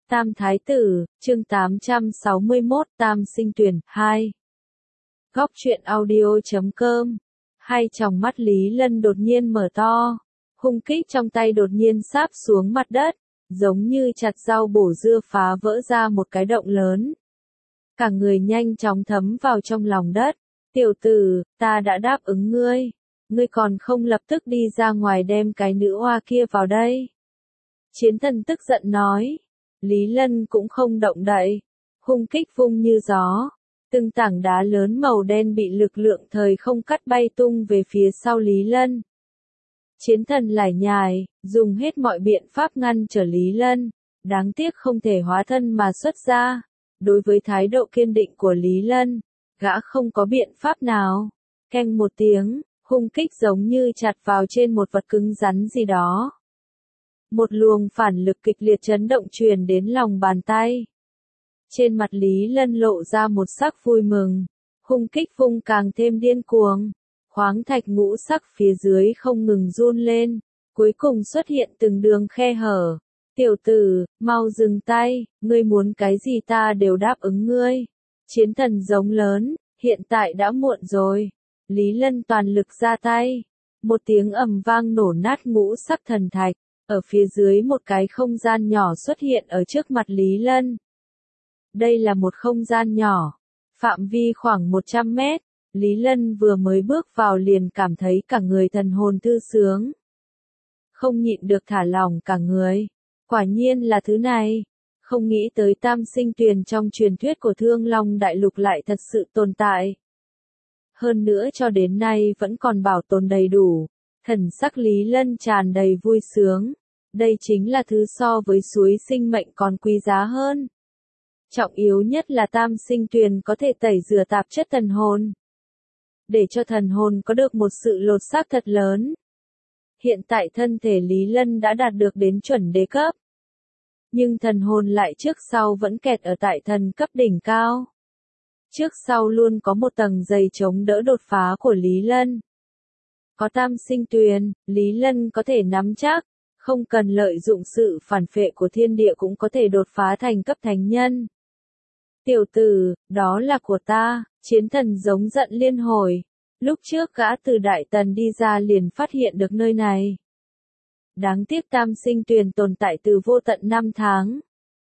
Tam Thái Tử, chương 861, Tam Sinh Tuyền, 2. Góc truyện audio.com. Hai tròng mắt Lý Lân đột nhiên mở to, hung kích trong tay đột nhiên sáp xuống mặt đất, giống như chặt rau bổ dưa phá vỡ ra một cái động lớn. Cả người nhanh chóng thấm vào trong lòng đất. Tiểu tử, ta đã đáp ứng ngươi còn không lập tức đi ra ngoài đem cái nữ oa kia vào đây. Chiến thần tức giận nói. Lý Lân cũng không động đậy, hung kích vung như gió. Từng tảng đá lớn màu đen bị lực lượng thời không cắt bay tung về phía sau Lý Lân. Chiến thần lải nhải, dùng hết mọi biện pháp ngăn trở Lý Lân, đáng tiếc không thể hóa thân mà xuất ra. Đối với thái độ kiên định của Lý Lân, gã không có biện pháp nào. Keng một tiếng, hung kích giống như chặt vào trên một vật cứng rắn gì đó. Một luồng phản lực kịch liệt chấn động truyền đến lòng bàn tay. Trên mặt Lý Lân lộ ra một sắc vui mừng, hung kích vung càng thêm điên cuồng. Khoáng thạch ngũ sắc phía dưới không ngừng run lên, cuối cùng xuất hiện từng đường khe hở. Tiểu tử, mau dừng tay, ngươi muốn cái gì ta đều đáp ứng ngươi. Chiến thần giống lớn, hiện tại đã muộn rồi. Lý Lân toàn lực ra tay. Một tiếng ầm vang nổ nát ngũ sắc thần thạch. Ở phía dưới một cái không gian nhỏ xuất hiện ở trước mặt Lý Lân. Đây là một không gian nhỏ, phạm vi khoảng 100 mét. Lý Lân vừa mới bước vào liền cảm thấy cả người thần hồn thư sướng. Không nhịn được thả lỏng cả người. Quả nhiên là thứ này. Không nghĩ tới Tam Sinh Tuyền trong truyền thuyết của Thương Long Đại Lục lại thật sự tồn tại. Hơn nữa cho đến nay vẫn còn bảo tồn đầy đủ. Thần sắc Lý Lân tràn đầy vui sướng. Đây chính là thứ so với suối sinh mệnh còn quý giá hơn. Trọng yếu nhất là Tam Sinh Tuyền có thể tẩy rửa tạp chất thần hồn. Để cho thần hồn có được một sự lột xác thật lớn. Hiện tại thân thể Lý Lân đã đạt được đến chuẩn đế cấp. Nhưng thần hồn lại trước sau vẫn kẹt ở tại thần cấp đỉnh cao. Trước sau luôn có một tầng dày chống đỡ đột phá của Lý Lân. Có Tam Sinh Tuyền, Lý Lân có thể nắm chắc, không cần lợi dụng sự phản phệ của thiên địa cũng có thể đột phá thành cấp thánh nhân. Tiểu tử, đó là của ta, chiến thần giống giận liên hồi. Lúc trước gã từ Đại Tần đi ra liền phát hiện được nơi này. Đáng tiếc Tam Sinh Tuyền tồn tại từ vô tận 5 tháng.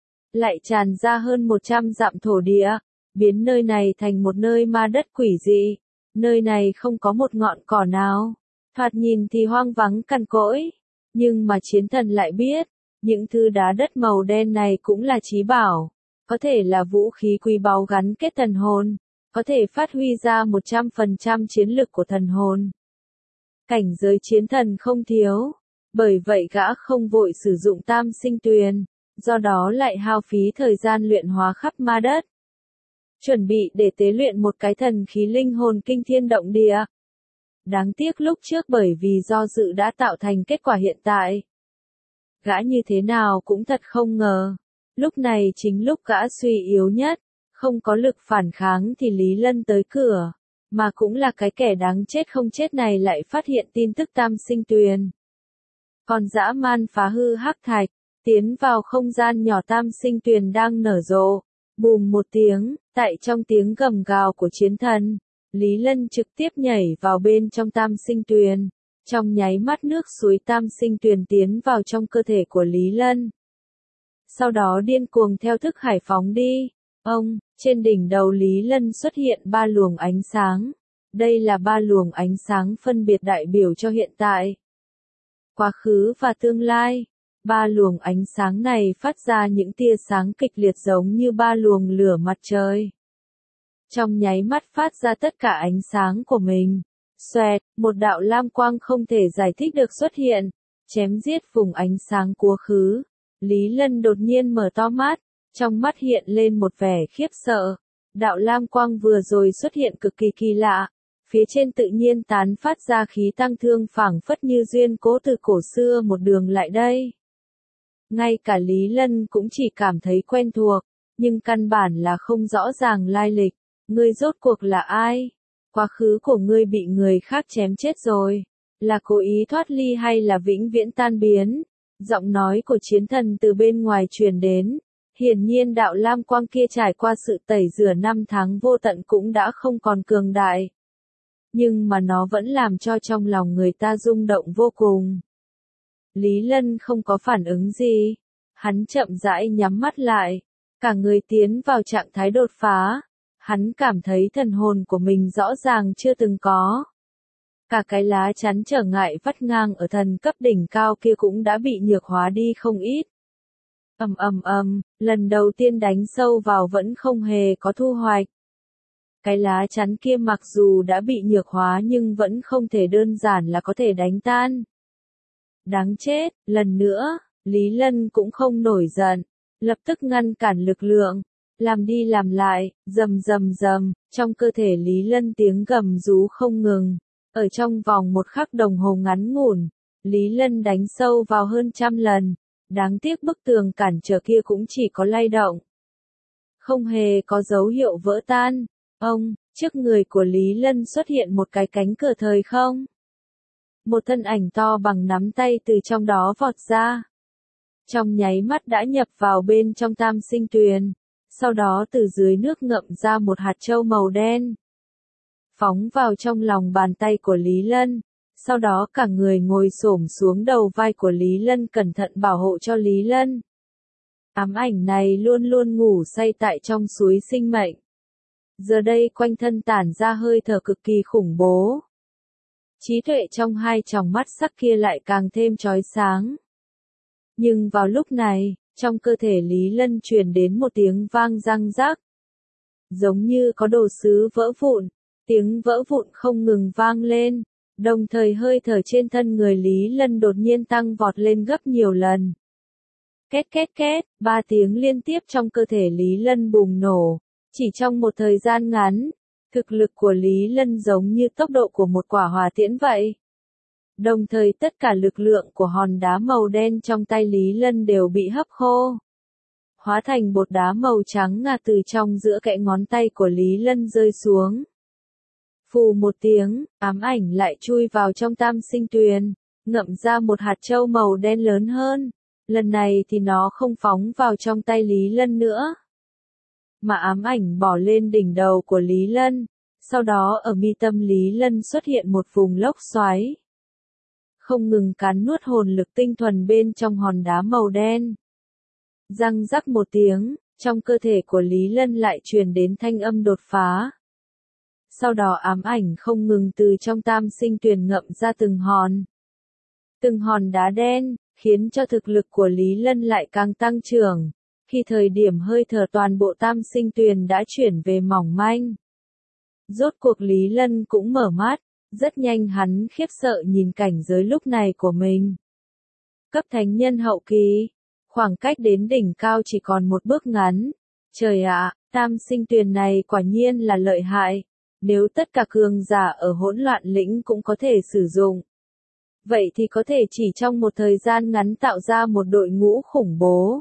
Lại tràn ra hơn 100 dặm thổ địa, biến nơi này thành một nơi ma đất quỷ dị. Nơi này không có một ngọn cỏ nào, thoạt nhìn thì hoang vắng cằn cỗi. Nhưng mà chiến thần lại biết, những thứ đá đất màu đen này cũng là chí bảo. Có thể là vũ khí quý báu gắn kết thần hồn, có thể phát huy ra 100% chiến lực của thần hồn. Cảnh giới chiến thần không thiếu, bởi vậy gã không vội sử dụng Tam Sinh Tuyền, do đó lại hao phí thời gian luyện hóa khắp ma đất. Chuẩn bị để tế luyện một cái thần khí linh hồn kinh thiên động địa. Đáng tiếc lúc trước bởi vì do dự đã tạo thành kết quả hiện tại. Gã như thế nào cũng thật không ngờ. Lúc này chính lúc gã suy yếu nhất, không có lực phản kháng thì Lý Lân tới cửa. Mà cũng là cái kẻ đáng chết không chết này lại phát hiện tin tức Tam Sinh Tuyền. Còn dã man phá hư hắc thạch, tiến vào không gian nhỏ Tam Sinh Tuyền đang nở rộ. Bùm một tiếng, tại trong tiếng gầm gào của chiến thần, Lý Lân trực tiếp nhảy vào bên trong Tam Sinh Tuyền. Trong nháy mắt nước suối Tam Sinh Tuyền tiến vào trong cơ thể của Lý Lân. Sau đó điên cuồng theo thức hải phóng đi. Trên đỉnh đầu Lý Lân xuất hiện 3 luồng ánh sáng. Đây là 3 luồng ánh sáng phân biệt đại biểu cho hiện tại, quá khứ và tương lai. 3 luồng ánh sáng này phát ra những tia sáng kịch liệt giống như 3 luồng lửa mặt trời. Trong nháy mắt phát ra tất cả ánh sáng của mình. Xoẹt, một đạo lam quang không thể giải thích được xuất hiện, chém giết vùng ánh sáng quá khứ. Lý Lân đột nhiên mở to mắt, trong mắt hiện lên một vẻ khiếp sợ. Đạo lam quang vừa rồi xuất hiện cực kỳ kỳ lạ, phía trên tự nhiên tán phát ra khí tăng thương phảng phất như duyên cố từ cổ xưa một đường lại đây. Ngay cả Lý Lân cũng chỉ cảm thấy quen thuộc, nhưng căn bản là không rõ ràng lai lịch. Ngươi rốt cuộc là ai? Quá khứ của ngươi bị người khác chém chết rồi. Là cố ý thoát ly hay là vĩnh viễn tan biến? Giọng nói của chiến thần từ bên ngoài truyền đến. Hiển nhiên đạo lam quang kia trải qua sự tẩy rửa năm tháng vô tận cũng đã không còn cường đại. Nhưng mà nó vẫn làm cho trong lòng người ta rung động vô cùng. Lý Lân không có phản ứng gì. Hắn chậm rãi nhắm mắt lại. Cả người tiến vào trạng thái đột phá. Hắn cảm thấy thần hồn của mình rõ ràng chưa từng có. Cả cái lá chắn trở ngại vắt ngang ở thần cấp đỉnh cao kia cũng đã bị nhược hóa đi không ít. Lần đầu tiên đánh sâu vào vẫn không hề có thu hoạch. Cái lá chắn kia mặc dù đã bị nhược hóa nhưng vẫn không thể đơn giản là có thể đánh tan. Đáng chết, lần nữa, Lý Lân cũng không nổi giận, lập tức ngăn cản lực lượng, làm đi làm lại, rầm, trong cơ thể Lý Lân tiếng gầm rú không ngừng. Ở trong vòng một khắc đồng hồ ngắn ngủn, Lý Lân đánh sâu vào hơn 100 lần, đáng tiếc bức tường cản trở kia cũng chỉ có lay động. Không hề có dấu hiệu vỡ tan. Trước người của Lý Lân xuất hiện một cái cánh cửa thời không. Một thân ảnh to bằng nắm tay từ trong đó vọt ra. Trong nháy mắt đã nhập vào bên trong tam sinh tuyền, sau đó từ dưới nước ngậm ra một hạt châu màu đen. Phóng vào trong lòng bàn tay của Lý Lân, sau đó cả người ngồi xổm xuống đầu vai của Lý Lân cẩn thận bảo hộ cho Lý Lân. Ám ảnh này luôn luôn ngủ say tại trong suối sinh mệnh. Giờ đây quanh thân tản ra hơi thở cực kỳ khủng bố. Trí tuệ trong hai tròng mắt sắc kia lại càng thêm chói sáng. Nhưng vào lúc này, trong cơ thể Lý Lân truyền đến một tiếng vang răng rắc. Giống như có đồ sứ vỡ vụn, tiếng vỡ vụn không ngừng vang lên, đồng thời hơi thở trên thân người Lý Lân đột nhiên tăng vọt lên gấp nhiều lần. Két két két, 3 tiếng liên tiếp trong cơ thể Lý Lân bùng nổ, chỉ trong một thời gian ngắn, thực lực của Lý Lân giống như tốc độ của một quả hỏa tiễn vậy. Đồng thời tất cả lực lượng của hòn đá màu đen trong tay Lý Lân đều bị hấp khô. Hóa thành bột đá màu trắng ngà từ trong giữa kẽ ngón tay của Lý Lân rơi xuống. Phù một tiếng, ám ảnh lại chui vào trong tam sinh tuyền, ngậm ra một hạt châu màu đen lớn hơn. Lần này thì nó không phóng vào trong tay Lý Lân nữa, mà ám ảnh bỏ lên đỉnh đầu của Lý Lân. Sau đó ở mi tâm Lý Lân xuất hiện một vùng lốc xoáy, không ngừng cắn nuốt hồn lực tinh thuần bên trong hòn đá màu đen. Răng rắc một tiếng, trong cơ thể của Lý Lân lại truyền đến thanh âm đột phá. Sau đó ám ảnh không ngừng từ trong tam sinh tuyền ngậm ra từng hòn đá đen, khiến cho thực lực của Lý Lân lại càng tăng trưởng. Khi thời điểm hơi thở toàn bộ tam sinh tuyền đã chuyển về mỏng manh. Rốt cuộc Lý Lân cũng mở mắt, rất nhanh hắn khiếp sợ nhìn cảnh giới lúc này của mình. Cấp thánh nhân hậu kỳ, khoảng cách đến đỉnh cao chỉ còn một bước ngắn. Trời ạ, tam sinh tuyền này quả nhiên là lợi hại. Nếu tất cả cường giả ở hỗn loạn lĩnh cũng có thể sử dụng, vậy thì có thể chỉ trong một thời gian ngắn tạo ra một đội ngũ khủng bố.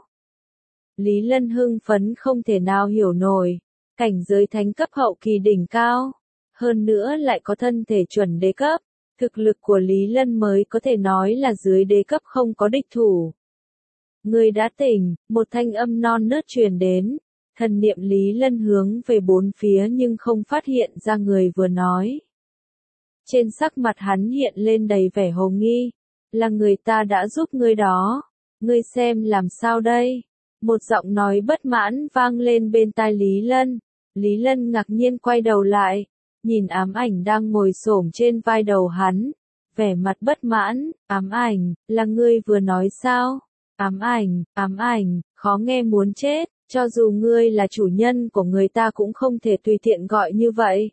Lý Lân hưng phấn không thể nào hiểu nổi, cảnh giới thánh cấp hậu kỳ đỉnh cao, hơn nữa lại có thân thể chuẩn đế cấp, thực lực của Lý Lân mới có thể nói là dưới đế cấp không có địch thủ. Người đã tỉnh, một thanh âm non nớt truyền đến, thần niệm Lý Lân hướng về bốn phía nhưng không phát hiện ra người vừa nói. Trên sắc mặt hắn hiện lên đầy vẻ hồ nghi, là người ta đã giúp ngươi đó, ngươi xem làm sao đây? Một giọng nói bất mãn vang lên bên tai Lý Lân. Lý Lân ngạc nhiên quay đầu lại, nhìn ám ảnh đang ngồi xổm trên vai đầu hắn, vẻ mặt bất mãn. Ám ảnh, là ngươi vừa nói sao? Ám ảnh, khó nghe muốn chết, cho dù ngươi là chủ nhân của người ta cũng không thể tùy tiện gọi như vậy.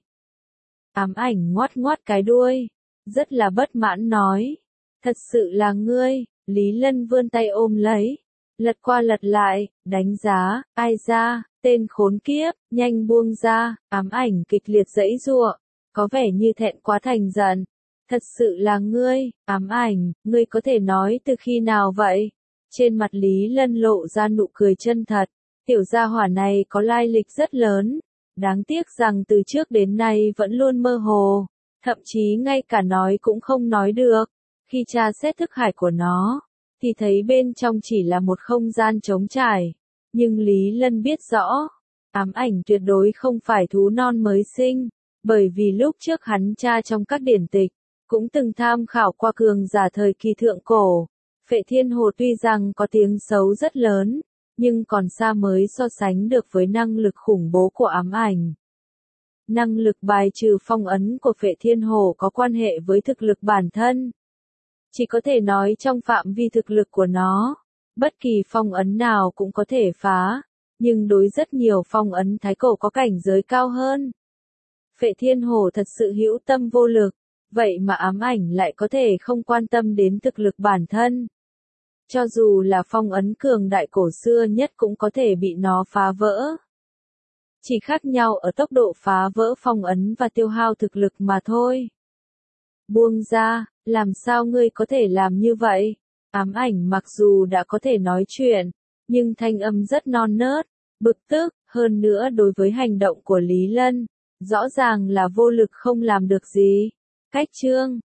Ám ảnh ngoắt ngoắt cái đuôi, rất là bất mãn nói, thật sự là ngươi. Lý Lân vươn tay ôm lấy, lật qua lật lại, đánh giá, ai ra, tên khốn kiếp, nhanh buông ra. Ám ảnh kịch liệt giãy giụa, có vẻ như thẹn quá thành giận. Thật sự là ngươi. Ám ảnh, ngươi có thể nói từ khi nào vậy? Trên mặt Lý Lân lộ ra nụ cười chân thật, tiểu gia hỏa này có lai lịch rất lớn, đáng tiếc rằng từ trước đến nay vẫn luôn mơ hồ, thậm chí ngay cả nói cũng không nói được. Khi tra xét thức hải của nó, thì thấy bên trong chỉ là một không gian trống trải, Nhưng Lý Lân biết rõ, ám ảnh tuyệt đối không phải thú non mới sinh, bởi vì lúc trước hắn tra trong các điển tịch, cũng từng tham khảo qua cường giả thời kỳ thượng cổ. Phệ Thiên Hồ tuy rằng có tiếng xấu rất lớn, nhưng còn xa mới so sánh được với năng lực khủng bố của ám ảnh. Năng lực bài trừ phong ấn của Phệ Thiên Hồ có quan hệ với thực lực bản thân. Chỉ có thể nói trong phạm vi thực lực của nó, bất kỳ phong ấn nào cũng có thể phá, nhưng đối rất nhiều phong ấn thái cổ có cảnh giới cao hơn. Phệ Thiên Hồ thật sự hữu tâm vô lực, vậy mà ám ảnh lại có thể không quan tâm đến thực lực bản thân. Cho dù là phong ấn cường đại cổ xưa nhất cũng có thể bị nó phá vỡ. Chỉ khác nhau ở tốc độ phá vỡ phong ấn và tiêu hao thực lực mà thôi. Buông ra, làm sao ngươi có thể làm như vậy? Ám ảnh mặc dù đã có thể nói chuyện, nhưng thanh âm rất non nớt, bực tức, hơn nữa đối với hành động của Lý Lân, rõ ràng là vô lực không làm được gì. Cách chương